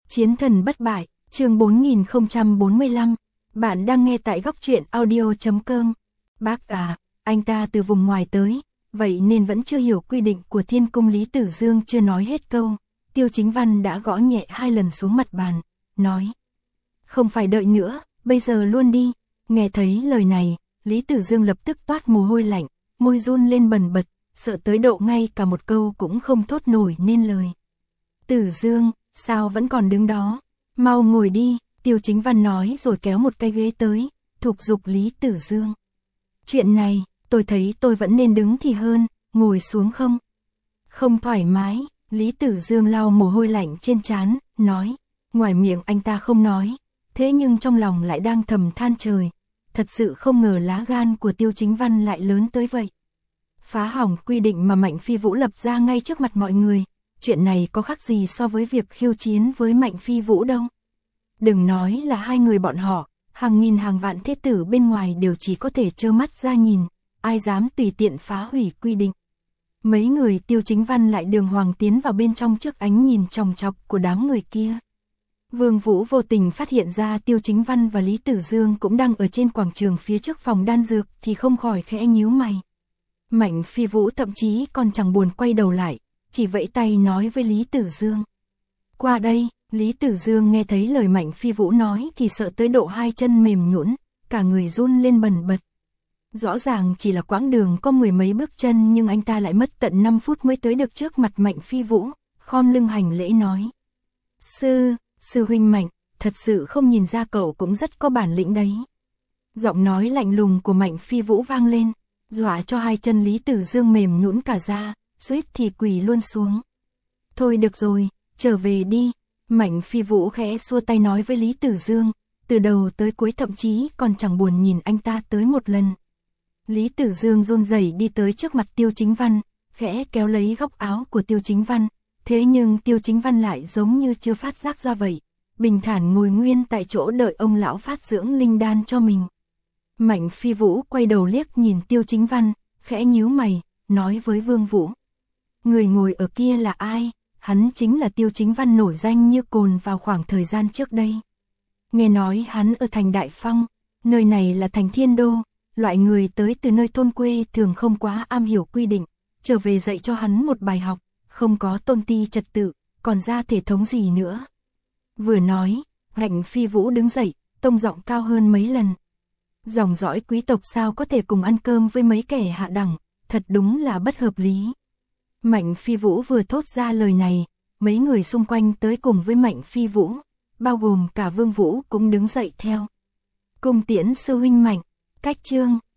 Chiến thần bất bại, chương 4045. Bạn đang nghe tại góc truyện audio.com. Bác à, anh ta từ vùng ngoài tới, vậy nên vẫn chưa hiểu quy định của Thiên Cung. Lý Tử Dương chưa nói hết câu, Tiêu Chính Văn đã gõ nhẹ 2 lần xuống mặt bàn, nói: "Không phải đợi nữa, bây giờ luôn đi." Nghe thấy lời này, Lý Tử Dương lập tức toát mồ hôi lạnh, môi run lên bần bật, sợ tới độ ngay cả một câu cũng không thốt nổi nên lời. "Tử Dương, sao vẫn còn đứng đó? Mau ngồi đi." Tiêu Chính Văn nói rồi kéo một cái ghế tới, thúc giục Lý Tử Dương. "Chuyện này, tôi thấy tôi vẫn nên đứng thì hơn, ngồi xuống không?" "Không thoải mái." Lý Tử Dương lau mồ hôi lạnh trên trán, nói. Ngoài miệng anh ta không nói, thế nhưng trong lòng lại đang thầm than trời. Thật sự không ngờ lá gan của Tiêu Chính Văn lại lớn tới vậy. Phá hỏng quy định mà Mạnh Phi Vũ lập ra ngay trước mặt mọi người. Chuyện này có khác gì so với việc khiêu chiến với Mạnh Phi Vũ đâu. Đừng nói là hai người bọn họ, hàng nghìn hàng vạn thế tử bên ngoài đều chỉ có thể trơ mắt ra nhìn, ai dám tùy tiện phá hủy quy định. Mấy người Tiêu Chính Văn lại đường hoàng tiến vào bên trong trước ánh nhìn chòng chọc của đám người kia. Vương Vũ vô tình phát hiện ra Tiêu Chính Văn và Lý Tử Dương cũng đang ở trên quảng trường phía trước phòng đan dược thì không khỏi khẽ nhíu mày. Mạnh Phi Vũ thậm chí còn chẳng buồn quay đầu lại, chỉ vẫy tay nói với Lý Tử Dương: "Qua đây." Lý Tử Dương nghe thấy lời Mạnh Phi Vũ nói thì sợ tới độ hai chân mềm nhũn, cả người run lên bần bật. Rõ ràng chỉ là quãng đường có mười mấy bước chân nhưng anh ta lại mất tận 5 phút mới tới được trước mặt Mạnh Phi Vũ, khom lưng hành lễ nói: Sư huynh Mạnh, thật sự không nhìn ra cậu cũng rất có bản lĩnh đấy." Giọng nói lạnh lùng của Mạnh Phi Vũ vang lên, dọa cho hai chân Lý Tử Dương mềm nhũn cả ra, suýt thì quỳ luôn xuống. "Thôi được rồi, trở về đi." Mạnh Phi Vũ khẽ xua tay nói với Lý Tử Dương, từ đầu tới cuối thậm chí còn chẳng buồn nhìn anh ta tới một lần. Lý Tử Dương run rẩy đi tới trước mặt Tiêu Chính Văn, khẽ kéo lấy góc áo của Tiêu Chính Văn, thế nhưng Tiêu Chính Văn lại giống như chưa phát giác ra vậy, bình thản ngồi nguyên tại chỗ đợi ông lão phát dưỡng linh đan cho mình. Mạnh Phi Vũ quay đầu liếc nhìn Tiêu Chính Văn, khẽ nhíu mày, nói với Vương Vũ: "Người ngồi ở kia là ai?" Hắn chính là Tiêu Chính Văn nổi danh như cồn vào khoảng thời gian trước đây. Nghe nói hắn ở thành Đại Phong, nơi này là thành Thiên Đô, loại người tới từ nơi thôn quê thường không quá am hiểu quy định, trở về dạy cho hắn một bài học, không có tôn ti trật tự, còn ra thể thống gì nữa. Vừa nói, Mạnh Phi Vũ đứng dậy, tông giọng cao hơn mấy lần. Dòng dõi quý tộc sao có thể cùng ăn cơm với mấy kẻ hạ đẳng, thật đúng là bất hợp lý. Mạnh Phi Vũ vừa thốt ra lời này, mấy người xung quanh tới cùng với Mạnh Phi Vũ, bao gồm cả Vương Vũ cũng đứng dậy theo. "Cung tiễn sư huynh Mạnh." Cách chương